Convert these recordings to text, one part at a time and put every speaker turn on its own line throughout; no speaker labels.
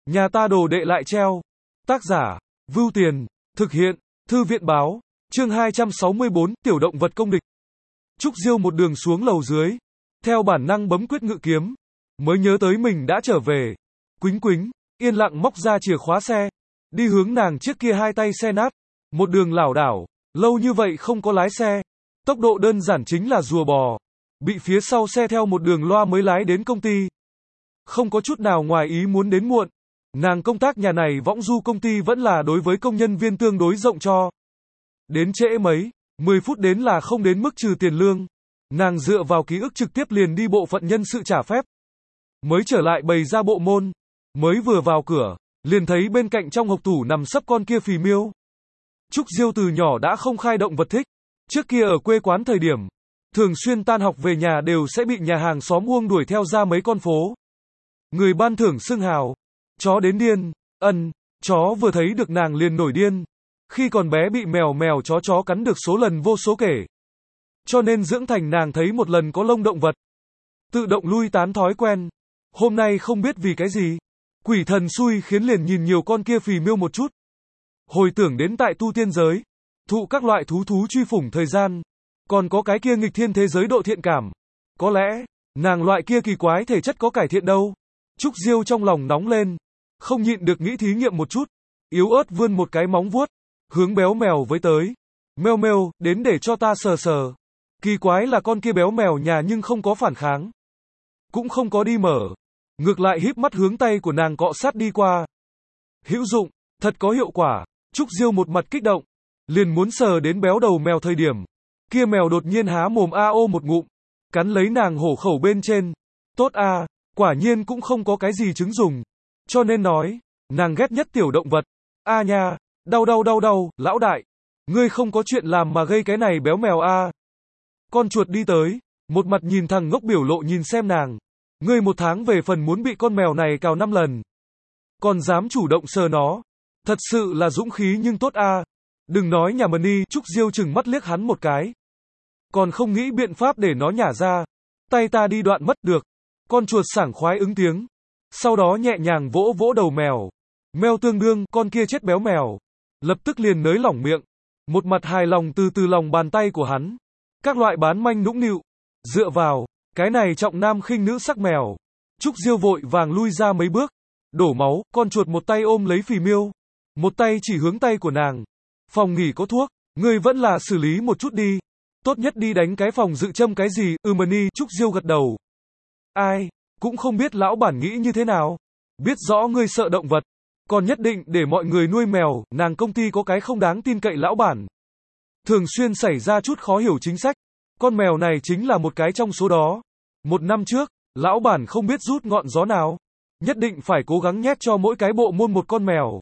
Nhà ta đồ đệ lại treo. Tác giả, Vưu Tiền, thực hiện, Thư viện báo, chương 264, tiểu động vật công địch. Trúc Diêu một đường xuống lầu dưới, theo bản năng bấm quyết ngự kiếm, mới nhớ tới mình đã trở về. Quýnh quýnh, yên lặng móc ra chìa khóa xe, đi hướng nàng trước kia hai tay xe nát, một đường lảo đảo, lâu như vậy không có lái xe, tốc độ đơn giản chính là rùa bò, bị phía sau xe theo một đường loa mới lái đến công ty. Không có chút nào ngoài ý muốn đến muộn, nàng công tác nhà này võng du công ty vẫn là đối với công nhân viên tương đối rộng cho. Đến trễ mấy, 10 phút đến là không đến mức trừ tiền lương. Nàng dựa vào ký ức trực tiếp liền đi bộ phận nhân sự trả phép. Mới trở lại bày ra bộ môn, mới vừa vào cửa, liền thấy bên cạnh trong hộc tủ nằm sấp con kia phì miêu. Trúc Diêu từ nhỏ đã không khai động vật thích, trước kia ở quê quán thời điểm, thường xuyên tan học về nhà đều sẽ bị nhà hàng xóm Uông đuổi theo ra mấy con phố. Người ban thưởng xưng hào, chó đến điên, chó vừa thấy được nàng liền nổi điên. Khi còn bé bị mèo chó cắn được số lần vô số kể. Cho nên dưỡng thành nàng thấy một lần có lông động vật, tự động lui tán thói quen. Hôm nay không biết vì cái gì, quỷ thần xui khiến liền nhìn nhiều con kia phì miêu một chút. Hồi tưởng đến tại tu tiên giới, thụ các loại thú truy phủng thời gian, còn có cái kia nghịch thiên thế giới độ thiện cảm. Có lẽ, nàng loại kia kỳ quái thể chất có cải thiện đâu. Trúc Diêu trong lòng nóng lên, không nhịn được nghĩ thí nghiệm một chút, yếu ớt vươn một cái móng vuốt, hướng béo mèo với tới. Mèo mèo, đến để cho ta sờ sờ. Kỳ quái là con kia béo mèo nhà nhưng không có phản kháng, cũng không có đi mở, ngược lại híp mắt hướng tay của nàng cọ sát đi qua. Hữu dụng, thật có hiệu quả. Trúc Diêu một mặt kích động, liền muốn sờ đến béo đầu mèo thời điểm, kia mèo đột nhiên há mồm a ô một ngụm, cắn lấy nàng hổ khẩu bên trên. Tốt a, quả nhiên cũng không có cái gì chứng dùng. Cho nên nói, nàng ghét nhất tiểu động vật. A nha, đau, lão đại, ngươi không có chuyện làm mà gây cái này béo mèo a. Con chuột đi tới, một mặt nhìn thằng ngốc biểu lộ nhìn xem nàng. Ngươi một tháng về phần muốn bị con mèo này cào 5 lần. Còn dám chủ động sờ nó. Thật sự là dũng khí nhưng tốt a. Đừng nói nhà mần đi, Trúc Diêu chừng mắt liếc hắn một cái. Còn không nghĩ biện pháp để nó nhả ra. Tay ta đi đoạn mất được. Con chuột sảng khoái ứng tiếng. Sau đó nhẹ nhàng vỗ vỗ đầu mèo. Mèo tương đương, con kia chết béo mèo. Lập tức liền nới lỏng miệng. Một mặt hài lòng từ lòng bàn tay của hắn. Các loại bán manh nũng nịu. Dựa vào, cái này trọng nam khinh nữ sắc mèo. Trúc Diêu vội vàng lui ra mấy bước. Đổ máu, con chuột một tay ôm lấy phì miêu. Một tay chỉ hướng tay của nàng. Phòng nghỉ có thuốc, ngươi vẫn là xử lý một chút đi. Tốt nhất đi đánh cái phòng dự châm cái gì, mani. Trúc Diêu gật đầu. Ai, cũng không biết lão bản nghĩ như thế nào. Biết rõ ngươi sợ động vật, còn nhất định để mọi người nuôi mèo. Nàng công ty có cái không đáng tin cậy lão bản. Thường xuyên xảy ra chút khó hiểu chính sách. Con mèo này chính là một cái trong số đó. 1 năm trước, lão bản không biết rút ngọn gió nào. Nhất định phải cố gắng nhét cho mỗi cái bộ môn một con mèo.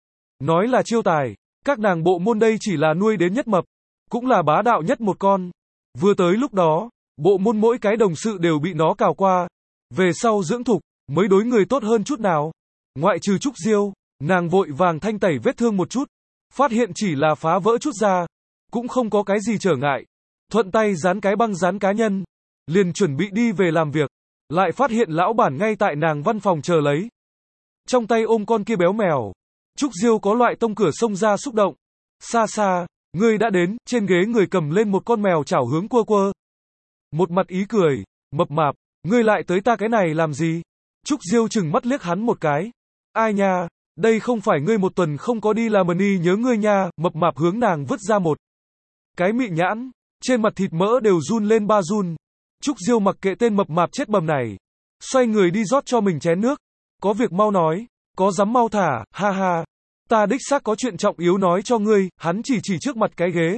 Nói là chiêu tài, các nàng bộ môn đây chỉ là nuôi đến nhất mập, cũng là bá đạo nhất một con. Vừa tới lúc đó, bộ môn mỗi cái đồng sự đều bị nó cào qua. Về sau dưỡng thục, mới đối người tốt hơn chút nào. Ngoại trừ Trúc Diêu, nàng vội vàng thanh tẩy vết thương một chút. Phát hiện chỉ là phá vỡ chút da, cũng không có cái gì trở ngại. Thuận tay dán cái băng dán cá nhân, liền chuẩn bị đi về làm việc. Lại phát hiện lão bản ngay tại nàng văn phòng chờ lấy. Trong tay ôm con kia béo mèo. Trúc Diêu có loại tông cửa xông ra xúc động. Xa xa, ngươi đã đến, trên ghế người cầm lên một con mèo chảo hướng quơ. Một mặt ý cười, mập mạp, ngươi lại tới ta cái này làm gì? Trúc Diêu chừng mắt liếc hắn một cái. Ai nha, đây không phải ngươi một tuần không có đi làm đi nhớ ngươi nha, mập mạp hướng nàng vứt ra một cái mị nhãn, trên mặt thịt mỡ đều run lên ba run. Trúc Diêu mặc kệ tên mập mạp chết bầm này, xoay người đi rót cho mình chén nước. Có việc mau nói, có dám mau thả, ha ha. Ta đích xác có chuyện trọng yếu nói cho ngươi. Hắn chỉ trước mặt cái ghế,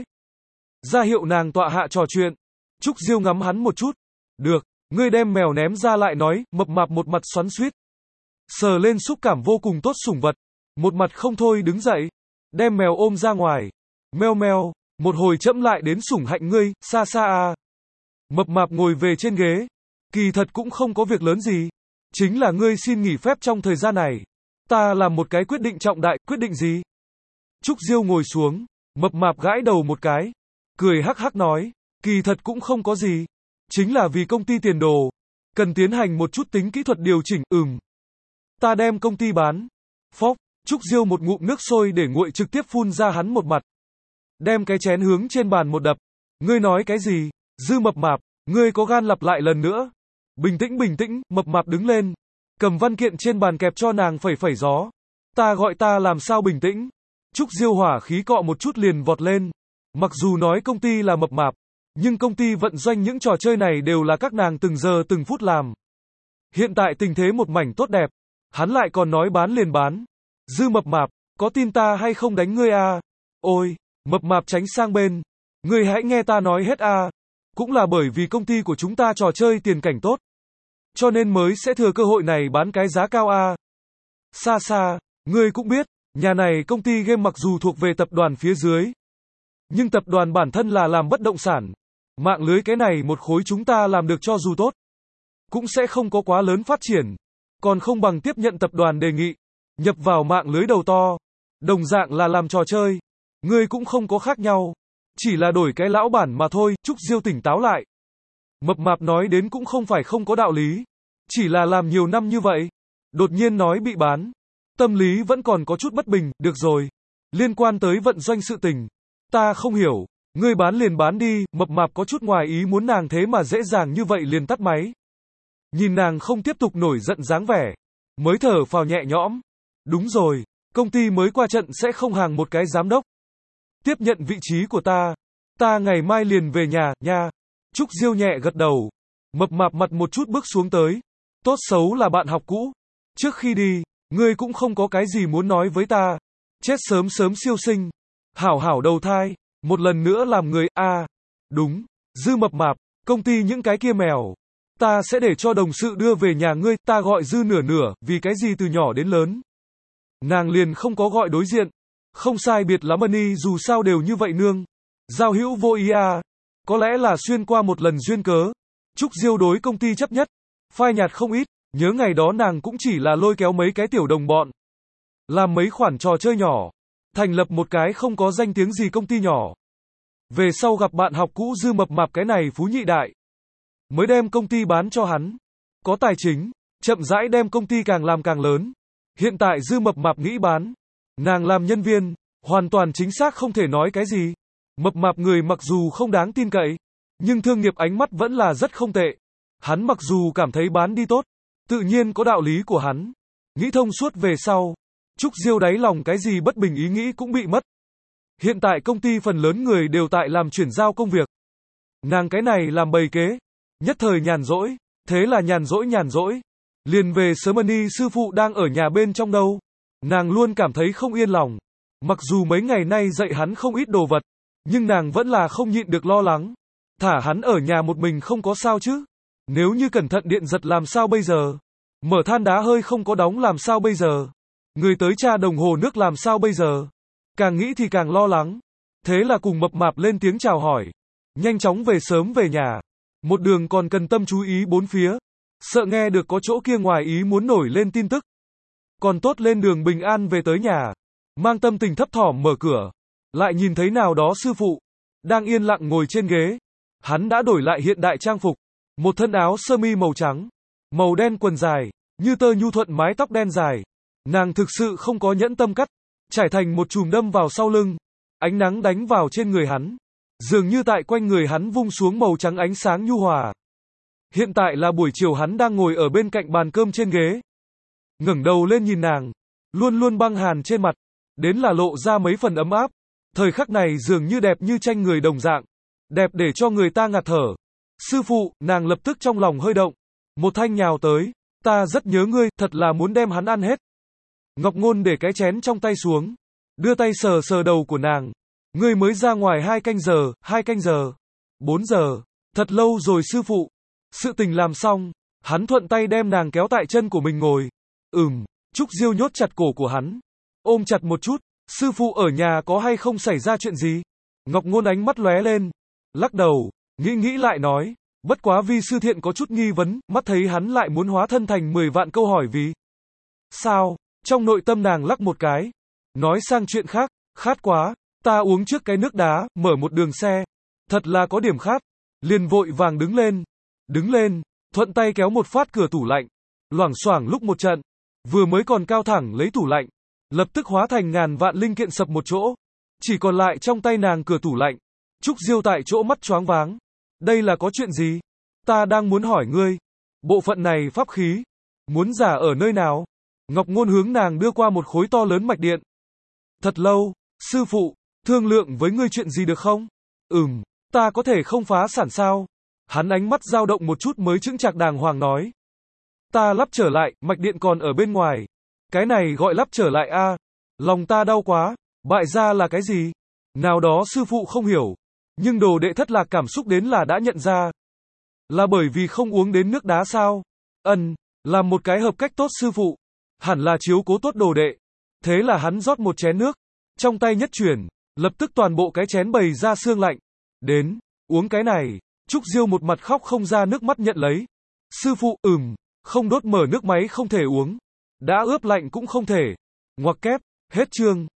ra hiệu nàng tọa hạ trò chuyện. Trúc Diêu ngắm hắn một chút. Được, ngươi đem mèo ném ra lại nói. Mập mạp một mặt xoắn xuýt, sờ lên xúc cảm vô cùng tốt sủng vật, một mặt không thôi đứng dậy, đem mèo ôm ra ngoài. Meo meo, một hồi chậm lại đến sủng hạnh ngươi, xa xa à. Mập mạp ngồi về trên ghế. Kỳ thật cũng không có việc lớn gì. Chính là ngươi xin nghỉ phép trong thời gian này. Ta làm một cái quyết định trọng đại. Quyết định gì? Trúc Diêu ngồi xuống, mập mạp gãi đầu một cái, cười hắc hắc nói, kỳ thật cũng không có gì. Chính là vì công ty tiền đồ, cần tiến hành một chút tính kỹ thuật điều chỉnh. Ta đem công ty bán, Phốc, Trúc Diêu một ngụm nước sôi để nguội trực tiếp phun ra hắn một mặt. Đem cái chén hướng trên bàn một đập. Ngươi nói cái gì? Dư Mập Mạp, ngươi có gan lặp lại lần nữa. Bình tĩnh, Mập Mạp đứng lên. Cầm văn kiện trên bàn kẹp cho nàng phẩy gió. Ta gọi ta làm sao bình tĩnh? Trúc Diêu hỏa khí cọ một chút liền vọt lên. Mặc dù nói công ty là mập mạp, nhưng công ty vận doanh những trò chơi này đều là các nàng từng giờ từng phút làm. Hiện tại tình thế một mảnh tốt đẹp, hắn lại còn nói bán liền bán. Dư Mập Mạp, có tin ta hay không đánh ngươi à? Ôi, Mập Mạp tránh sang bên. Ngươi hãy nghe ta nói hết à. Cũng là bởi vì công ty của chúng ta trò chơi tiền cảnh tốt, cho nên mới sẽ thừa cơ hội này bán cái giá cao à. Xa, ngươi cũng biết, nhà này công ty game mặc dù thuộc về tập đoàn phía dưới, nhưng tập đoàn bản thân là làm bất động sản. Mạng lưới cái này một khối chúng ta làm được cho dù tốt, cũng sẽ không có quá lớn phát triển. Còn không bằng tiếp nhận tập đoàn đề nghị, nhập vào mạng lưới đầu to. Đồng dạng là làm trò chơi. Ngươi cũng không có khác nhau. Chỉ là đổi cái lão bản mà thôi. Trúc Diêu tỉnh táo lại. Mập Mạp nói đến cũng không phải không có đạo lý. Chỉ là làm nhiều năm như vậy, đột nhiên nói bị bán. Tâm lý vẫn còn có chút bất bình. Được rồi, liên quan tới vận doanh sự tình, ta không hiểu. Ngươi bán liền bán đi. Mập Mạp có chút ngoài ý muốn nàng thế mà dễ dàng như vậy liền tắt máy. Nhìn nàng không tiếp tục nổi giận dáng vẻ, mới thở phào nhẹ nhõm. Đúng rồi, công ty mới qua trận sẽ không hàng một cái giám đốc. Tiếp nhận vị trí của ta. Ta ngày mai liền về nhà, nha. Trúc Diêu nhẹ gật đầu. Mập Mạp mặt một chút bước xuống tới. Tốt xấu là bạn học cũ. Trước khi đi, ngươi cũng không có cái gì muốn nói với ta. Chết sớm siêu sinh. Hảo đầu thai. Một lần nữa làm người, đúng. Dư Mập Mạp, công ty những cái kia mèo. Ta sẽ để cho đồng sự đưa về nhà ngươi. Ta gọi Dư nửa, vì cái gì từ nhỏ đến lớn. Nàng liền không có gọi đối diện. Không sai biệt lắm Mani dù sao đều như vậy nương. Giao hữu vô ý à. Có lẽ là xuyên qua một lần duyên cớ. Trúc Diêu đối công ty chấp nhất. Phai nhạt không ít. Nhớ ngày đó nàng cũng chỉ là lôi kéo mấy cái tiểu đồng bọn. Làm mấy khoản trò chơi nhỏ. Thành lập một cái không có danh tiếng gì công ty nhỏ. Về sau gặp bạn học cũ Dư Mập Mạp cái này phú nhị đại. Mới đem công ty bán cho hắn. Có tài chính. Chậm rãi đem công ty càng làm càng lớn. Hiện tại Dư Mập Mạp nghĩ bán. Nàng làm nhân viên. Hoàn toàn chính xác không thể nói cái gì. Mập Mạp người mặc dù không đáng tin cậy, nhưng thương nghiệp ánh mắt vẫn là rất không tệ. Hắn mặc dù cảm thấy bán đi tốt, tự nhiên có đạo lý của hắn. Nghĩ thông suốt về sau, Trúc Diêu đáy lòng cái gì bất bình ý nghĩ cũng bị mất. Hiện tại công ty phần lớn người đều tại làm chuyển giao công việc. Nàng cái này làm bầy kế, nhất thời nhàn rỗi, thế là nhàn rỗi. Liền về sớm Mani sư phụ đang ở nhà bên trong đâu. Nàng luôn cảm thấy không yên lòng. Mặc dù mấy ngày nay dạy hắn không ít đồ vật, nhưng nàng vẫn là không nhịn được lo lắng. Thả hắn ở nhà một mình không có sao chứ. Nếu như cẩn thận điện giật làm sao bây giờ? Mở than đá hơi không có đóng làm sao bây giờ? Người tới tra đồng hồ nước làm sao bây giờ? Càng nghĩ thì càng lo lắng. Thế là cùng Mập Mạp lên tiếng chào hỏi. Nhanh chóng về sớm về nhà. Một đường còn cần tâm chú ý bốn phía. Sợ nghe được có chỗ kia ngoài ý muốn nổi lên tin tức. Còn tốt lên đường bình an về tới nhà. Mang tâm tình thấp thỏm mở cửa. Lại nhìn thấy nào đó sư phụ. Đang yên lặng ngồi trên ghế. Hắn đã đổi lại hiện đại trang phục. Một thân áo sơ mi màu trắng. Màu đen quần dài. Như tơ nhu thuận mái tóc đen dài. Nàng thực sự không có nhẫn tâm cắt. Trải thành một chùm đâm vào sau lưng. Ánh nắng đánh vào trên người hắn. Dường như tại quanh người hắn vung xuống màu trắng ánh sáng nhu hòa. Hiện tại là buổi chiều hắn đang ngồi ở bên cạnh bàn cơm trên ghế. Ngẩng đầu lên nhìn nàng. Luôn luôn băng hàn trên mặt. Đến là lộ ra mấy phần ấm áp. Thời khắc này dường như đẹp như tranh người đồng dạng. Đẹp để cho người ta ngạt thở. Sư phụ, nàng lập tức trong lòng hơi động. Một thanh nhào tới. Ta rất nhớ ngươi, thật là muốn đem hắn ăn hết. Ngọc Ngôn để cái chén trong tay xuống. Đưa tay sờ đầu của nàng. Ngươi mới ra ngoài 2 canh giờ. 4 giờ. Thật lâu rồi sư phụ. Sự tình làm xong. Hắn thuận tay đem nàng kéo tại chân của mình ngồi. Trúc Diêu nhốt chặt cổ của hắn. Ôm chặt một chút. Sư phụ ở nhà có hay không xảy ra chuyện gì? Ngọc Ngôn ánh mắt lóe lên. Lắc đầu. Nghĩ lại nói. Bất quá Vi sư thiện có chút nghi vấn. Mắt thấy hắn lại muốn hóa thân thành 10 vạn câu hỏi vì sao? Trong nội tâm nàng lắc một cái. Nói sang chuyện khác. Khát quá. Ta uống trước cái nước đá. Mở một đường xe. Thật là có điểm khát. Liền vội vàng đứng lên. Thuận tay kéo một phát cửa tủ lạnh. Loảng xoảng lúc một trận. Vừa mới còn cao thẳng lấy tủ lạnh. lập tức hóa thành ngàn vạn linh kiện sập một chỗ. Chỉ còn lại trong tay nàng cửa tủ lạnh. Trúc Diêu tại chỗ mắt choáng váng. Đây là có chuyện gì? Ta đang muốn hỏi ngươi. Bộ phận này pháp khí. Muốn giả ở nơi nào? Ngọc Ngôn hướng nàng đưa qua một khối to lớn mạch điện. Thật lâu, sư phụ, thương lượng với ngươi chuyện gì được không? Ta có thể không phá sản sao? Hắn ánh mắt dao động một chút mới chững chạc đàng hoàng nói. Ta lắp trở lại, mạch điện còn ở bên ngoài. Cái này gọi lắp trở lại a? Lòng ta đau quá, bại gia là cái gì? Nào đó sư phụ không hiểu, nhưng đồ đệ thất lạc cảm xúc đến là đã nhận ra. Là bởi vì không uống đến nước đá sao? Làm một cái hợp cách tốt sư phụ, hẳn là chiếu cố tốt đồ đệ. Thế là hắn rót một chén nước, trong tay nhất chuyển, lập tức toàn bộ cái chén bày ra sương lạnh. Đến, uống cái này. Trúc Diêu một mặt khóc không ra nước mắt nhận lấy. Sư phụ, không đốt mở nước máy không thể uống. Đã ướp lạnh cũng không thể. Ngoặc kép, hết chương.